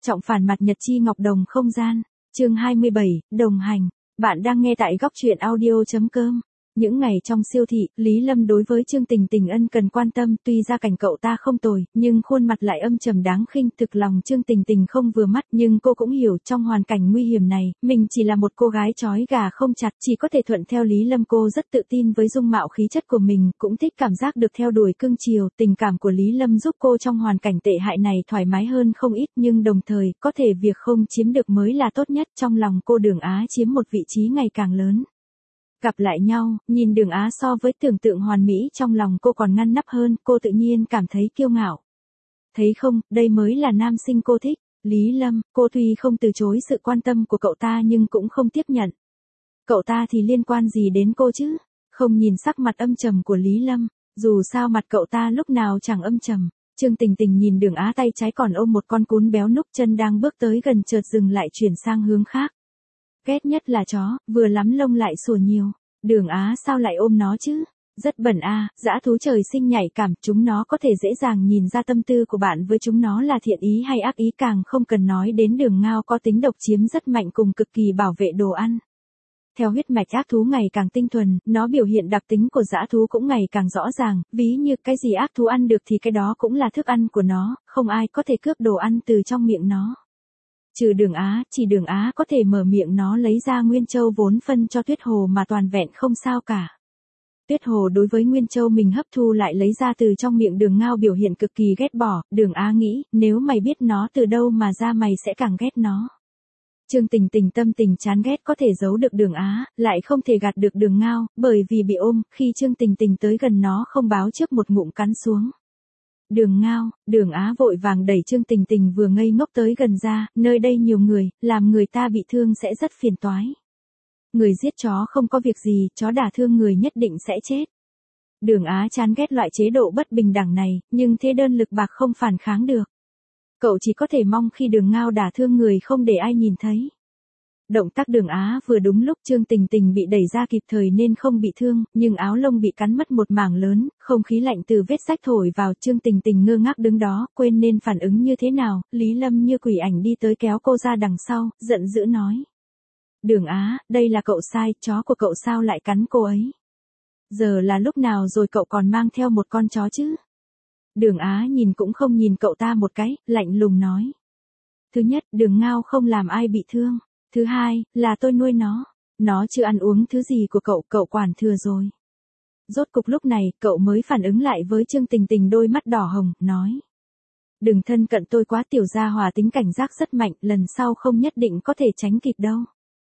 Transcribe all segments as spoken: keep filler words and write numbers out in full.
Trọng phản mặt nhật chi ngọc đồng không gian. Chương hai mươi bảy, đồng hành. Bạn đang nghe tại góc truyện audio chấm com. Những ngày trong siêu thị, Lý Lâm đối với Trương Tình Tình ân cần quan tâm, tuy gia cảnh cậu ta không tồi, nhưng khuôn mặt lại âm trầm đáng khinh, thực lòng Trương Tình Tình không vừa mắt, nhưng cô cũng hiểu trong hoàn cảnh nguy hiểm này, mình chỉ là một cô gái trói gà không chặt, chỉ có thể thuận theo Lý Lâm. Cô rất tự tin với dung mạo khí chất của mình, cũng thích cảm giác được theo đuổi cưng chiều, tình cảm của Lý Lâm giúp cô trong hoàn cảnh tệ hại này thoải mái hơn không ít, nhưng đồng thời, có thể việc không chiếm được mới là tốt nhất, trong lòng cô Đường Á chiếm một vị trí ngày càng lớn. Gặp lại nhau, nhìn Đường Á so với tưởng tượng hoàn mỹ trong lòng cô còn ngăn nắp hơn, cô tự nhiên cảm thấy kiêu ngạo. Thấy không, đây mới là nam sinh cô thích. Lý Lâm, cô tuy không từ chối sự quan tâm của cậu ta nhưng cũng không tiếp nhận. Cậu ta thì liên quan gì đến cô chứ? Không nhìn sắc mặt âm trầm của Lý Lâm, dù sao mặt cậu ta lúc nào chẳng âm trầm. Trương Tình Tình nhìn Đường Á tay trái còn ôm một con cún béo núc, chân đang bước tới gần chợt dừng lại chuyển sang hướng khác. Ghét nhất là chó, vừa lắm lông lại sủa nhiều. Đường Á sao lại ôm nó chứ? Rất bẩn à, dã thú trời sinh nhạy cảm, chúng nó có thể dễ dàng nhìn ra tâm tư của bạn với chúng nó là thiện ý hay ác ý, càng không cần nói đến Đường Ngao có tính độc chiếm rất mạnh cùng cực kỳ bảo vệ đồ ăn. Theo huyết mạch ác thú ngày càng tinh thuần, nó biểu hiện đặc tính của dã thú cũng ngày càng rõ ràng, ví như cái gì ác thú ăn được thì cái đó cũng là thức ăn của nó, không ai có thể cướp đồ ăn từ trong miệng nó. Trừ Đường Á, chỉ Đường Á có thể mở miệng nó lấy ra Nguyên Châu vốn phân cho Tuyết Hồ mà toàn vẹn không sao cả. Tuyết Hồ đối với Nguyên Châu mình hấp thu lại lấy ra từ trong miệng Đường Ngao biểu hiện cực kỳ ghét bỏ, Đường Á nghĩ, nếu mày biết nó từ đâu mà ra mày sẽ càng ghét nó. Trương Tình Tình tâm tình chán ghét có thể giấu được Đường Á, lại không thể gạt được Đường Ngao, bởi vì bị ôm, khi Trương Tình Tình tới gần nó không báo trước một ngụm cắn xuống. Đường Ngao, Đường Á vội vàng đẩy Trương Tình Tình vừa ngây ngốc tới gần ra, nơi đây nhiều người, làm người ta bị thương sẽ rất phiền toái. Người giết chó không có việc gì, chó đả thương người nhất định sẽ chết. Đường Á chán ghét loại chế độ bất bình đẳng này, nhưng thế đơn lực bạc không phản kháng được. Cậu chỉ có thể mong khi Đường Ngao đả thương người không để ai nhìn thấy. Động tác Đường Á vừa đúng lúc Trương Tình Tình bị đẩy ra kịp thời nên không bị thương, nhưng áo lông bị cắn mất một mảng lớn, không khí lạnh từ vết rách thổi vào, Trương Tình Tình ngơ ngác đứng đó, quên nên phản ứng như thế nào, Lý Lâm như quỷ ảnh đi tới kéo cô ra đằng sau, giận dữ nói. Đường Á, đây là cậu sai, chó của cậu sao lại cắn cô ấy? Giờ là lúc nào rồi cậu còn mang theo một con chó chứ? Đường Á nhìn cũng không nhìn cậu ta một cái, lạnh lùng nói. Thứ nhất, Đường Ngao không làm ai bị thương. Thứ hai, là tôi nuôi nó. Nó chưa ăn uống thứ gì của cậu, cậu quản thừa rồi. Rốt cục lúc này, cậu mới phản ứng lại với Trương Tình Tình đôi mắt đỏ hồng, nói. Đừng thân cận tôi quá, tiểu gia hòa tính cảnh giác rất mạnh, lần sau không nhất định có thể tránh kịp đâu.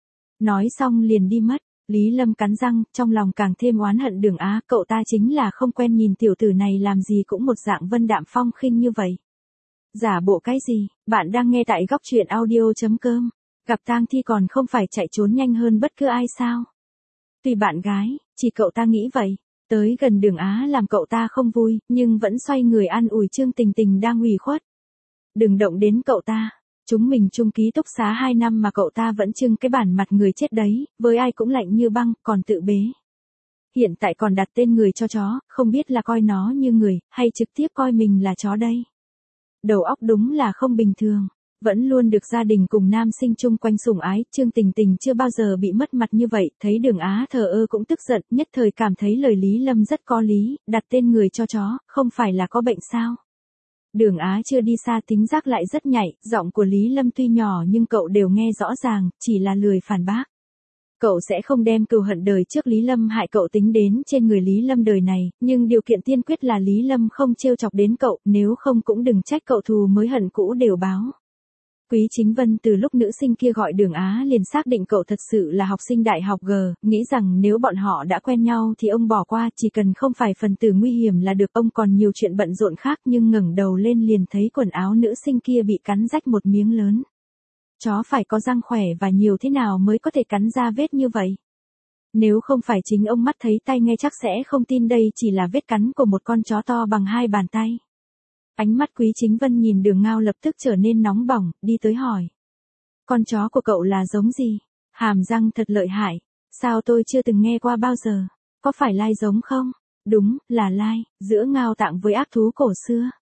Nói xong liền đi mất. Lý Lâm cắn răng, trong lòng càng thêm oán hận Đường Á, cậu ta chính là không quen nhìn tiểu tử này làm gì cũng một dạng vân đạm phong khinh như vậy. Giả bộ cái gì, bạn đang nghe tại góc truyện audio chấm com. Gặp tang thi còn không phải chạy trốn nhanh hơn bất cứ ai sao? Tuy bạn gái, chỉ cậu ta nghĩ vậy. Tới gần Đường Á làm cậu ta không vui, nhưng vẫn xoay người an ủi Trương Tình Tình đang ủy khuất. Đừng động đến cậu ta. Chúng mình chung ký túc xá hai năm mà cậu ta vẫn trưng cái bản mặt người chết đấy, với ai cũng lạnh như băng, còn tự bế. Hiện tại còn đặt tên người cho chó, không biết là coi nó như người, hay trực tiếp coi mình là chó đây. Đầu óc đúng là không bình thường. Vẫn luôn được gia đình cùng nam sinh chung quanh sủng ái, Trương Tình Tình chưa bao giờ bị mất mặt như vậy, thấy Đường Á thờ ơ cũng tức giận, nhất thời cảm thấy lời Lý Lâm rất có lý, đặt tên người cho chó, không phải là có bệnh sao. Đường Á chưa đi xa tính giác lại rất nhạy, giọng của Lý Lâm tuy nhỏ nhưng cậu đều nghe rõ ràng, chỉ là lười phản bác. Cậu sẽ không đem cừu hận đời trước Lý Lâm hại cậu tính đến trên người Lý Lâm đời này, nhưng điều kiện tiên quyết là Lý Lâm không trêu chọc đến cậu, nếu không cũng đừng trách cậu thù mới hận cũ đều báo. Quý Chính Vân từ lúc nữ sinh kia gọi Đường Á liền xác định cậu thật sự là học sinh đại học G, nghĩ rằng nếu bọn họ đã quen nhau thì ông bỏ qua, chỉ cần không phải phần tử nguy hiểm là được, ông còn nhiều chuyện bận rộn khác, nhưng ngẩng đầu lên liền thấy quần áo nữ sinh kia bị cắn rách một miếng lớn. Chó phải có răng khỏe và nhiều thế nào mới có thể cắn ra vết như vậy? Nếu không phải chính ông mắt thấy tay nghe chắc sẽ không tin đây chỉ là vết cắn của một con chó to bằng hai bàn tay. Ánh mắt Quý Chính Vân nhìn Đường Ngao lập tức trở nên nóng bỏng, đi tới hỏi. Con chó của cậu là giống gì? Hàm răng thật lợi hại. Sao tôi chưa từng nghe qua bao giờ? Có phải lai giống không? Đúng, là lai, giữa Ngao Tạng với ác thú cổ xưa.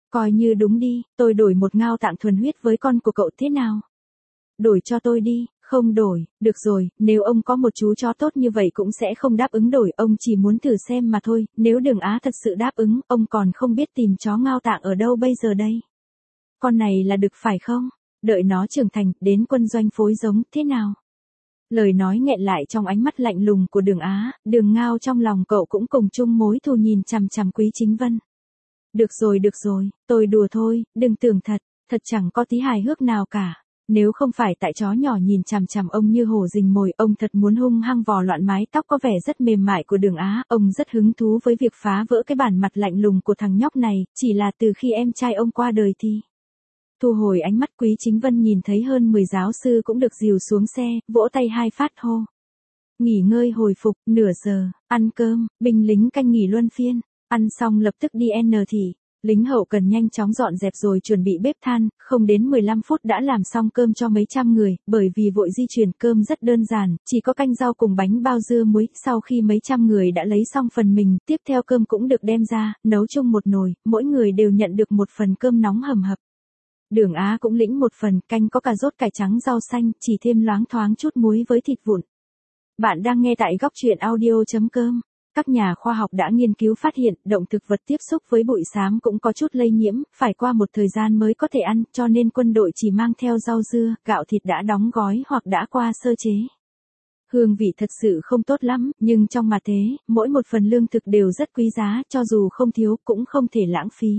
Coi như đúng đi, tôi đổi một ngao tạng thuần huyết với con của cậu thế nào? Đổi cho tôi đi. Không đổi, được rồi, nếu ông có một chú chó tốt như vậy cũng sẽ không đáp ứng đổi, ông chỉ muốn thử xem mà thôi, nếu Đường Á thật sự đáp ứng, ông còn không biết tìm chó ngao tạng ở đâu bây giờ đây. Con này là đực phải không? Đợi nó trưởng thành, đến quân doanh phối giống, thế nào? Lời nói nghẹn lại trong ánh mắt lạnh lùng của Đường Á, Đường Ngao trong lòng cậu cũng cùng chung mối thù nhìn chằm chằm Quý Chính Vân. Được rồi được rồi, tôi đùa thôi, đừng tưởng thật, thật chẳng có tí hài hước nào cả. Nếu không phải tại chó nhỏ nhìn chằm chằm ông như hổ rình mồi, ông thật muốn hung hăng vò loạn mái tóc có vẻ rất mềm mại của Đường Á, ông rất hứng thú với việc phá vỡ cái bản mặt lạnh lùng của thằng nhóc này, chỉ là từ khi em trai ông qua đời thì. Thu hồi ánh mắt, Quý Chính Vân nhìn thấy hơn mười giáo sư cũng được dìu xuống xe, vỗ tay hai phát hô. Nghỉ ngơi hồi phục, nửa giờ, ăn cơm, binh lính canh nghỉ luân phiên, ăn xong lập tức đi N thị. Lính hậu cần nhanh chóng dọn dẹp rồi chuẩn bị bếp than, không đến mười lăm phút đã làm xong cơm cho mấy trăm người, bởi vì vội di chuyển cơm rất đơn giản, chỉ có canh rau cùng bánh bao dưa muối, sau khi mấy trăm người đã lấy xong phần mình, tiếp theo cơm cũng được đem ra, nấu chung một nồi, mỗi người đều nhận được một phần cơm nóng hầm hập. Đường Á cũng lĩnh một phần, canh có cà rốt cải trắng rau xanh, chỉ thêm loáng thoáng chút muối với thịt vụn. Bạn đang nghe tại góc truyện audio chấm com. Các nhà khoa học đã nghiên cứu phát hiện, động thực vật tiếp xúc với bụi xám cũng có chút lây nhiễm, phải qua một thời gian mới có thể ăn, cho nên quân đội chỉ mang theo rau dưa, gạo thịt đã đóng gói hoặc đã qua sơ chế. Hương vị thật sự không tốt lắm, nhưng trong mặt thế, mỗi một phần lương thực đều rất quý giá, cho dù không thiếu cũng không thể lãng phí.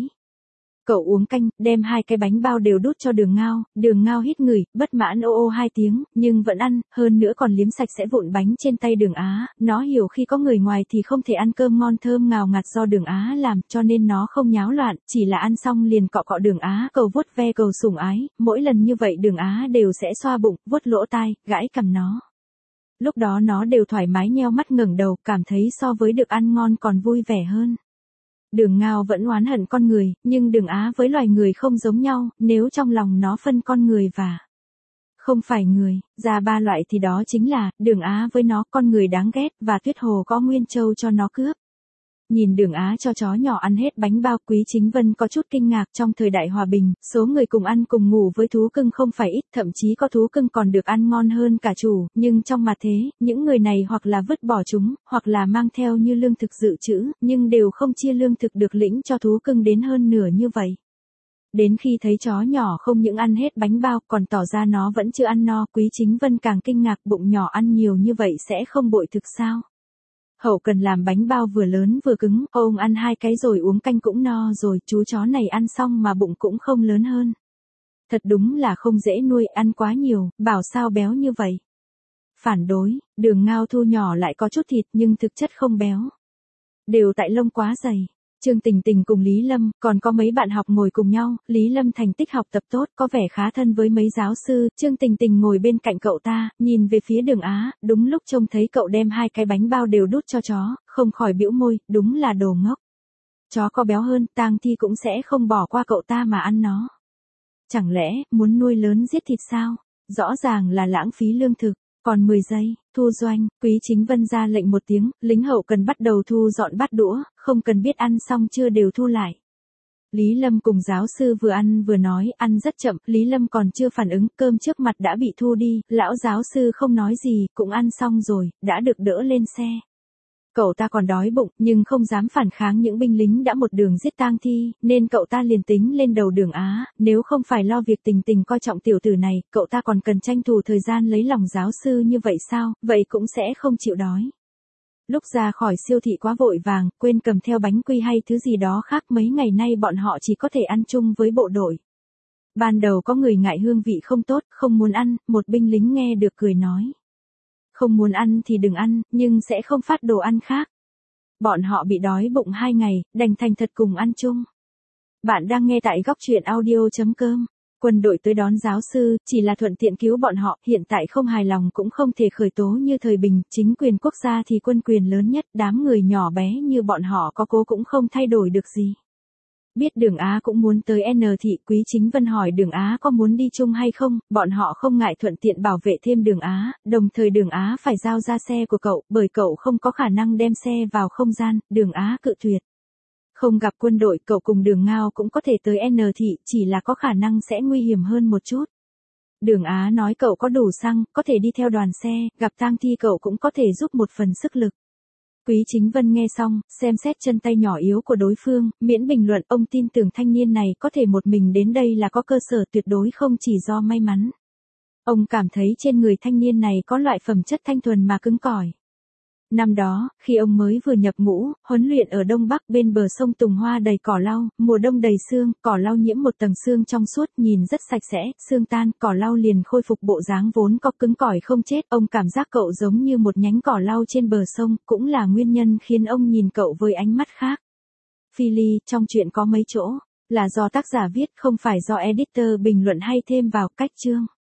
Cậu uống canh, đem hai cái bánh bao đều đút cho Đường Ngao, Đường Ngao hít ngửi, bất mãn ô ô hai tiếng, nhưng vẫn ăn, hơn nữa còn liếm sạch sẽ vụn bánh trên tay Đường Á, nó hiểu khi có người ngoài thì không thể ăn cơm ngon thơm ngào ngạt do Đường Á làm, cho nên nó không nháo loạn, chỉ là ăn xong liền cọ cọ Đường Á, cầu vuốt ve cầu sủng ái, mỗi lần như vậy Đường Á đều sẽ xoa bụng, vuốt lỗ tai, gãi cằm nó. Lúc đó nó đều thoải mái nheo mắt ngẩng đầu, cảm thấy so với được ăn ngon còn vui vẻ hơn. Đường Ngao vẫn oán hận con người, nhưng Đường Á với loài người không giống nhau, nếu trong lòng nó phân con người và không phải người, ra ba loại thì đó chính là, Đường Á với nó, con người đáng ghét, và Tuyết Hồ có Nguyên Châu cho nó cướp. Nhìn Đường Á cho chó nhỏ ăn hết bánh bao, Quý Chính Vân có chút kinh ngạc, trong thời đại hòa bình, số người cùng ăn cùng ngủ với thú cưng không phải ít, thậm chí có thú cưng còn được ăn ngon hơn cả chủ, nhưng trong mặt thế, những người này hoặc là vứt bỏ chúng, hoặc là mang theo như lương thực dự trữ, nhưng đều không chia lương thực được lĩnh cho thú cưng đến hơn nửa như vậy. Đến khi thấy chó nhỏ không những ăn hết bánh bao, còn tỏ ra nó vẫn chưa ăn no, Quý Chính Vân càng kinh ngạc, bụng nhỏ ăn nhiều như vậy sẽ không bội thực sao? Hậu cần làm bánh bao vừa lớn vừa cứng, ông ăn hai cái rồi uống canh cũng no rồi, chú chó này ăn xong mà bụng cũng không lớn hơn. Thật đúng là không dễ nuôi, ăn quá nhiều, bảo sao béo như vậy. Phản đối, Đường Ngao thu nhỏ lại có chút thịt nhưng thực chất không béo. Đều tại lông quá dày. Trương Tình Tình cùng Lý Lâm, còn có mấy bạn học ngồi cùng nhau, Lý Lâm thành tích học tập tốt, có vẻ khá thân với mấy giáo sư, Trương Tình Tình ngồi bên cạnh cậu ta, nhìn về phía Đường Á, đúng lúc trông thấy cậu đem hai cái bánh bao đều đút cho chó, không khỏi bĩu môi, đúng là đồ ngốc. Chó có béo hơn, tang thi cũng sẽ không bỏ qua cậu ta mà ăn nó. Chẳng lẽ, muốn nuôi lớn giết thịt sao? Rõ ràng là lãng phí lương thực. Còn mười giây, thu doanh, Quý Chính Vân ra lệnh một tiếng, lính hậu cần bắt đầu thu dọn bát đũa, không cần biết ăn xong chưa đều thu lại. Lý Lâm cùng giáo sư vừa ăn vừa nói, ăn rất chậm, Lý Lâm còn chưa phản ứng, cơm trước mặt đã bị thu đi, lão giáo sư không nói gì, cũng ăn xong rồi, đã được đỡ lên xe. Cậu ta còn đói bụng, nhưng không dám phản kháng những binh lính đã một đường giết tang thi, nên cậu ta liền tính lên đầu Đường Á, nếu không phải lo việc Tình Tình coi trọng tiểu tử này, cậu ta còn cần tranh thủ thời gian lấy lòng giáo sư như vậy sao, vậy cũng sẽ không chịu đói. Lúc ra khỏi siêu thị quá vội vàng, quên cầm theo bánh quy hay thứ gì đó khác, mấy ngày nay bọn họ chỉ có thể ăn chung với bộ đội. Ban đầu có người ngại hương vị không tốt, không muốn ăn, một binh lính nghe được cười nói. Không muốn ăn thì đừng ăn, nhưng sẽ không phát đồ ăn khác. Bọn họ bị đói bụng hai ngày, đành thành thật cùng ăn chung. Bạn đang nghe tại góc truyện audio chấm com. Quân đội tới đón giáo sư, chỉ là thuận tiện cứu bọn họ, hiện tại không hài lòng cũng không thể khởi tố như thời bình, chính quyền quốc gia thì quân quyền lớn nhất, đám người nhỏ bé như bọn họ có cố cũng không thay đổi được gì. Biết Đường Á cũng muốn tới N thị, Quý Chính Vân hỏi Đường Á có muốn đi chung hay không, bọn họ không ngại thuận tiện bảo vệ thêm Đường Á, đồng thời Đường Á phải giao ra xe của cậu, bởi cậu không có khả năng đem xe vào không gian, Đường Á cự tuyệt. Không gặp quân đội cậu cùng Đường Ngao cũng có thể tới N thị, chỉ là có khả năng sẽ nguy hiểm hơn một chút. Đường Á nói cậu có đủ xăng, có thể đi theo đoàn xe, gặp tang thi cậu cũng có thể giúp một phần sức lực. Quý Chính Vân nghe xong, xem xét chân tay nhỏ yếu của đối phương, miễn bình luận, ông tin tưởng thanh niên này có thể một mình đến đây là có cơ sở, tuyệt đối không chỉ do may mắn. Ông cảm thấy trên người thanh niên này có loại phẩm chất thanh thuần mà cứng cỏi. Năm đó, khi ông mới vừa nhập ngũ, huấn luyện ở Đông Bắc bên bờ sông Tùng Hoa đầy cỏ lau, mùa đông đầy sương, cỏ lau nhiễm một tầng sương trong suốt, nhìn rất sạch sẽ, sương tan, cỏ lau liền khôi phục bộ dáng vốn có, cứng cỏi không chết. Ông cảm giác cậu giống như một nhánh cỏ lau trên bờ sông, cũng là nguyên nhân khiến ông nhìn cậu với ánh mắt khác. Phi Ly, trong chuyện có mấy chỗ là do tác giả viết, không phải do editor bình luận hay thêm vào cách chương.